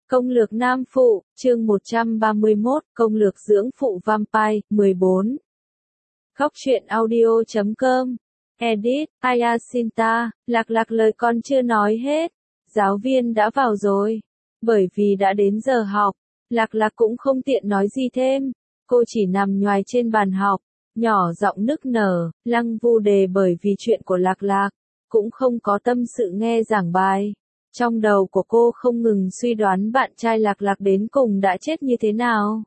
Công lược nam phụ, chương 131, công lược dưỡng phụ vampire, 14. Góc truyện audio.com. Edit, Ayasinta, lạc lời con chưa nói hết. Giáo viên đã vào rồi. Bởi vì đã đến giờ học, lạc cũng không tiện nói gì thêm. Cô chỉ nằm nhoài trên bàn học, nhỏ giọng nức nở, Lăng Vu Đề bởi vì chuyện của lạc, cũng không có tâm sự nghe giảng bài. Trong đầu của cô không ngừng suy đoán bạn trai lạc đến cùng đã chết như thế nào.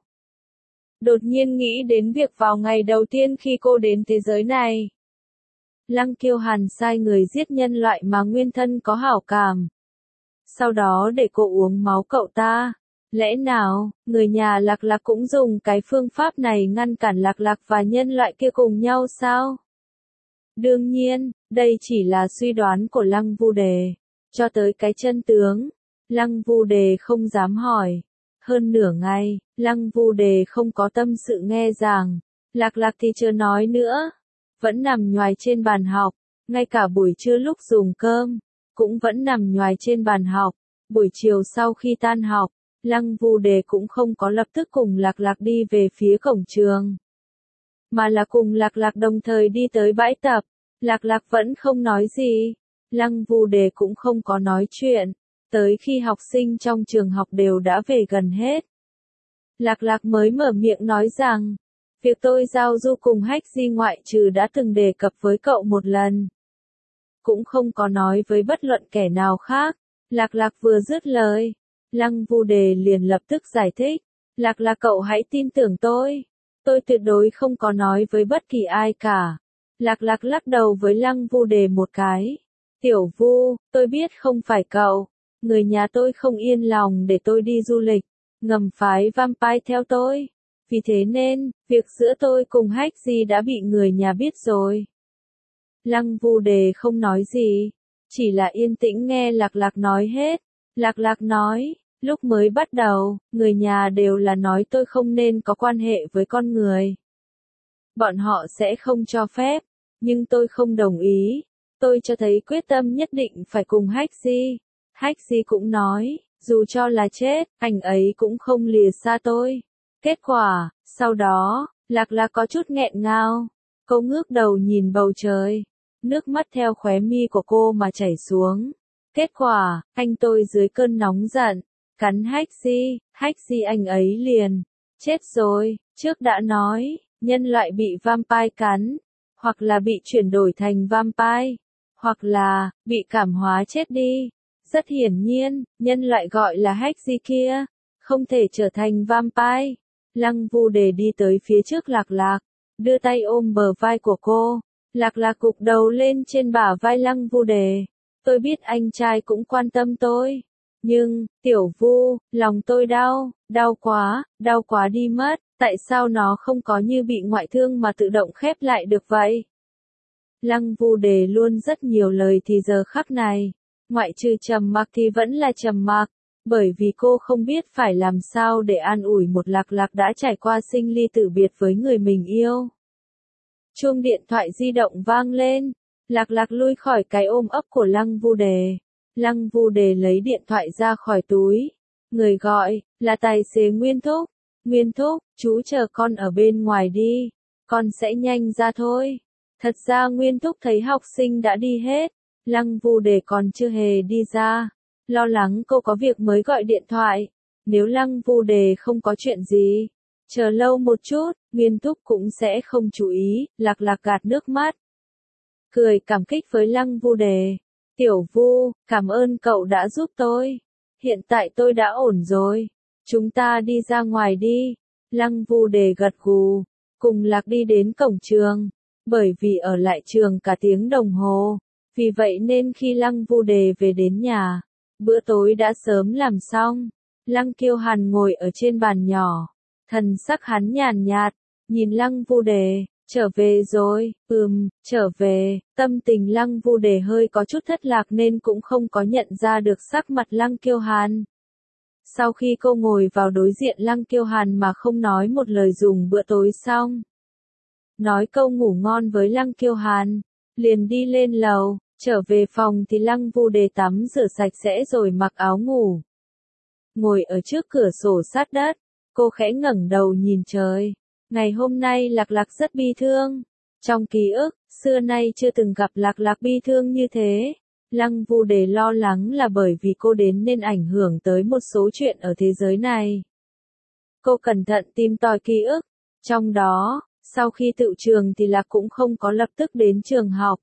Đột nhiên nghĩ đến việc vào ngày đầu tiên khi cô đến thế giới này, Lăng Kiêu Hàn sai người giết nhân loại mà nguyên thân có hảo cảm. Sau đó để cô uống máu cậu ta. Lẽ nào, người nhà lạc cũng dùng cái phương pháp này ngăn cản lạc và nhân loại kia cùng nhau sao? Đương nhiên, đây chỉ là suy đoán của Lăng Vu Đề. Cho tới cái chân tướng, Lăng Vu Đề không dám hỏi. Hơn nửa ngày, Lăng Vu Đề không có tâm sự nghe giảng. Lạc thì chưa nói nữa. Vẫn nằm nhoài trên bàn học. Ngay cả buổi trưa lúc dùng cơm, cũng vẫn nằm nhoài trên bàn học. Buổi chiều sau khi tan học, Lăng Vu Đề cũng không có lập tức cùng lạc đi về phía cổng trường. Mà là cùng lạc đồng thời đi tới bãi tập. Lạc vẫn không nói gì. Lăng Vu Đề cũng không có nói chuyện, tới khi học sinh trong trường học đều đã về gần hết. Lạc mới mở miệng nói rằng, việc tôi giao du cùng Hách Di ngoại trừ đã từng đề cập với cậu một lần. Cũng không có nói với bất luận kẻ nào khác. Lạc vừa dứt lời, Lăng Vu Đề liền lập tức giải thích, Lạc cậu hãy tin tưởng tôi tuyệt đối không có nói với bất kỳ ai cả. Lạc lắc đầu với Lăng Vu Đề một cái. Tiểu Vu, tôi biết không phải cậu. Người nhà tôi không yên lòng để tôi đi du lịch, ngầm phái vampire theo tôi. Vì thế nên, việc giữa tôi cùng Hách Di đã bị người nhà biết rồi. Lăng Vu Đề không nói gì, chỉ là yên tĩnh nghe lạc nói hết. Lạc nói, lúc mới bắt đầu, người nhà đều là nói tôi không nên có quan hệ với con người. Bọn họ sẽ không cho phép, nhưng tôi không đồng ý. Tôi cho thấy quyết tâm nhất định phải cùng Hách Di. Hách Di cũng nói, dù cho là chết, anh ấy cũng không lìa xa tôi. Kết quả, sau đó, lạc có chút nghẹn ngào. Cô ngước đầu nhìn bầu trời. Nước mắt theo khóe mi của cô mà chảy xuống. Kết quả, anh tôi dưới cơn nóng giận, cắn Hách Di anh ấy liền. Chết rồi, trước đã nói, nhân loại bị vampire cắn, hoặc là bị chuyển đổi thành vampire, hoặc là bị cảm hóa chết đi. Rất hiển nhiên, nhân loại gọi là Hách Di kia, không thể trở thành vampire. Lăng Vu Đề đi tới phía trước lạc, đưa tay ôm bờ vai của cô. Lạc gục đầu lên trên bả vai Lăng Vu Đề. Tôi biết anh trai cũng quan tâm tôi. Nhưng, Tiểu Vu, lòng tôi đau quá đi mất. Tại sao nó không có như bị ngoại thương mà tự động khép lại được vậy? Lăng Vu Đề luôn rất nhiều lời thì giờ khắc này, ngoại trừ trầm mặc thì vẫn là trầm mặc, bởi vì cô không biết phải làm sao để an ủi một lạc đã trải qua sinh ly tử biệt với người mình yêu. Chuông điện thoại di động vang lên, lạc lui khỏi cái ôm ấp của Lăng Vu Đề. Lăng Vu Đề lấy điện thoại ra khỏi túi. Người gọi, là tài xế Nguyên Thúc. Nguyên Thúc, chú chờ con ở bên ngoài đi, con sẽ nhanh ra thôi. Thật ra Nguyên Thúc thấy học sinh đã đi hết, Lăng Vu Đề còn chưa hề đi ra. Lo lắng cô có việc mới gọi điện thoại. Nếu Lăng Vu Đề không có chuyện gì, chờ lâu một chút, Nguyên Thúc cũng sẽ không chú ý. Lạc gạt nước mắt, cười cảm kích với Lăng Vu Đề. Tiểu Vu, cảm ơn cậu đã giúp tôi. Hiện tại tôi đã ổn rồi. Chúng ta đi ra ngoài đi. Lăng Vu Đề gật gù, cùng Lạc đi đến cổng trường. Bởi vì ở lại trường cả tiếng đồng hồ, vì vậy nên khi Lăng Vu Đề về đến nhà, bữa tối đã sớm làm xong. Lăng Kiêu Hàn ngồi ở trên bàn nhỏ, thần sắc hắn nhàn nhạt, nhìn Lăng Vu Đề, trở về rồi. Trở về. Tâm tình Lăng Vu Đề hơi có chút thất lạc nên cũng không có nhận ra được sắc mặt Lăng Kiêu Hàn. Sau khi cô ngồi vào đối diện Lăng Kiêu Hàn mà không nói một lời dùng bữa tối xong, nói câu ngủ ngon với Lăng Kiêu Hàn, liền đi lên lầu. Trở về phòng thì Lăng Vu Đề tắm rửa sạch sẽ rồi mặc áo ngủ. ngồi ở trước cửa sổ sát đất, cô khẽ ngẩng đầu nhìn trời. Ngày hôm nay Lạc Lạc rất bi thương. Trong ký ức, xưa nay chưa từng gặp Lạc Lạc bi thương như thế. Lăng Vu Đề lo lắng là bởi vì cô đến nên ảnh hưởng tới một số chuyện ở thế giới này. Cô cẩn thận tìm tòi ký ức. Trong đó, sau khi tựu trường thì Lạc cũng không có lập tức đến trường học.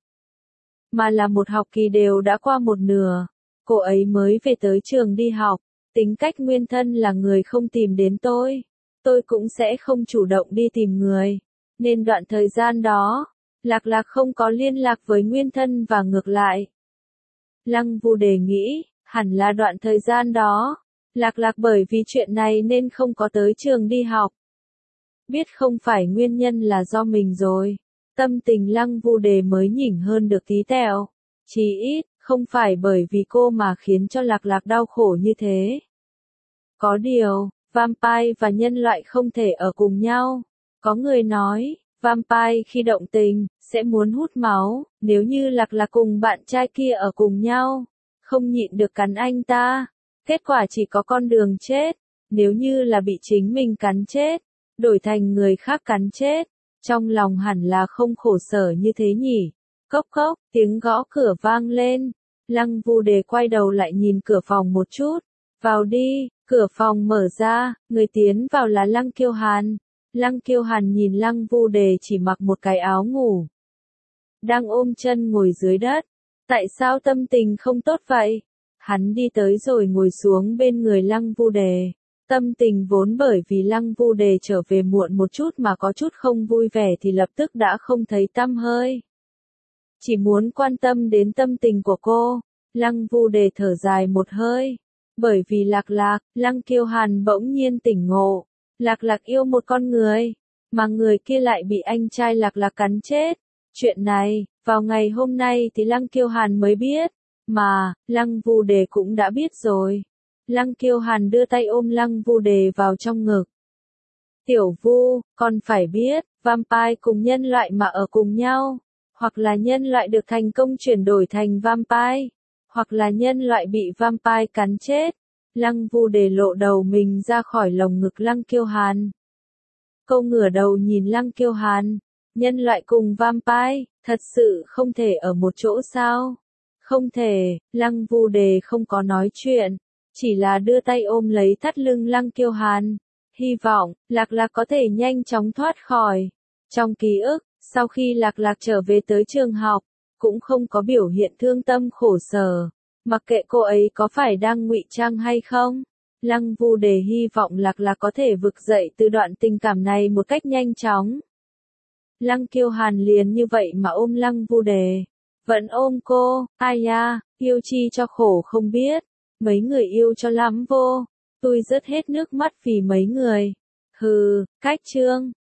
Mà là một học kỳ đều đã qua một nửa. Cô ấy mới về tới trường đi học. Tính cách Nguyên Thân là người không tìm đến tôi. Tôi cũng sẽ không chủ động đi tìm người. Nên đoạn thời gian đó, Lạc Lạc không có liên lạc với Nguyên Thân và ngược lại. Lăng Vu Đề nghĩ, hẳn là đoạn thời gian đó, Lạc Lạc bởi vì chuyện này nên không có tới trường đi học. Biết không phải nguyên nhân là do mình rồi. Tâm tình Lăng Vu Đề mới nhỉnh hơn được tí tẹo. Chí ít, không phải bởi vì cô mà khiến cho Lạc Lạc đau khổ như thế. Có điều, vampire và nhân loại không thể ở cùng nhau. Có người nói, vampire khi động tình, sẽ muốn hút máu, nếu như Lạc Lạc cùng bạn trai kia ở cùng nhau, không nhịn được cắn anh ta. Kết quả chỉ có con đường chết, nếu như là bị chính mình cắn chết, đổi thành người khác cắn chết, trong lòng hẳn là không khổ sở như thế nhỉ. Cốc cốc, tiếng gõ cửa vang lên, Lăng Vu Đề quay đầu lại nhìn cửa phòng một chút, vào đi, cửa phòng mở ra, người tiến vào là Lăng Kiêu Hàn. Lăng Kiêu Hàn nhìn Lăng Vu Đề chỉ mặc một cái áo ngủ, đang ôm chân ngồi dưới đất. Tại sao tâm tình không tốt vậy? Hắn đi tới rồi ngồi xuống bên người Lăng Vu Đề. Tâm tình vốn bởi vì Lăng Vu Đề trở về muộn một chút mà có chút không vui vẻ thì lập tức đã không thấy tăm hơi. Chỉ muốn quan tâm đến tâm tình của cô. Lăng Vu Đề thở dài một hơi. Bởi vì Lạc Lạc, Lăng Kiêu Hàn bỗng nhiên tỉnh ngộ. Lạc Lạc yêu một con người, mà người kia lại bị anh trai Lạc Lạc cắn chết. Chuyện này, vào ngày hôm nay thì Lăng Kiêu Hàn mới biết, mà, Lăng Vu Đề cũng đã biết rồi. Lăng Kiêu Hàn đưa tay ôm Lăng Vu Đề vào trong ngực. Tiểu Vu, con phải biết, vampire cùng nhân loại mà ở cùng nhau, hoặc là nhân loại được thành công chuyển đổi thành vampire, hoặc là nhân loại bị vampire cắn chết. Lăng Vu Đề lộ đầu mình ra khỏi lồng ngực Lăng Kiêu Hàn. Cô ngửa đầu nhìn Lăng Kiêu Hàn. Nhân loại cùng vampire, thật sự không thể ở một chỗ sao? Không thể, Lăng Vu Đề không có nói chuyện, chỉ là đưa tay ôm lấy thắt lưng Lăng Kiêu Hàn. Hy vọng, Lạc Lạc có thể nhanh chóng thoát khỏi. Trong ký ức, sau khi Lạc Lạc trở về tới trường học, cũng không có biểu hiện thương tâm khổ sở. Mặc kệ cô ấy có phải đang ngụy trang hay không, Lăng Vu Đề hy vọng Lạc Lạc có thể vực dậy từ đoạn tình cảm này một cách nhanh chóng. Lăng Kiêu Hàn liền như vậy mà ôm Lăng Vu Đề. Vẫn ôm cô, ai ya, yêu chi cho khổ không biết. Mấy người yêu cho lắm vô. Tôi rớt hết nước mắt vì mấy người. Hừ, cách chương.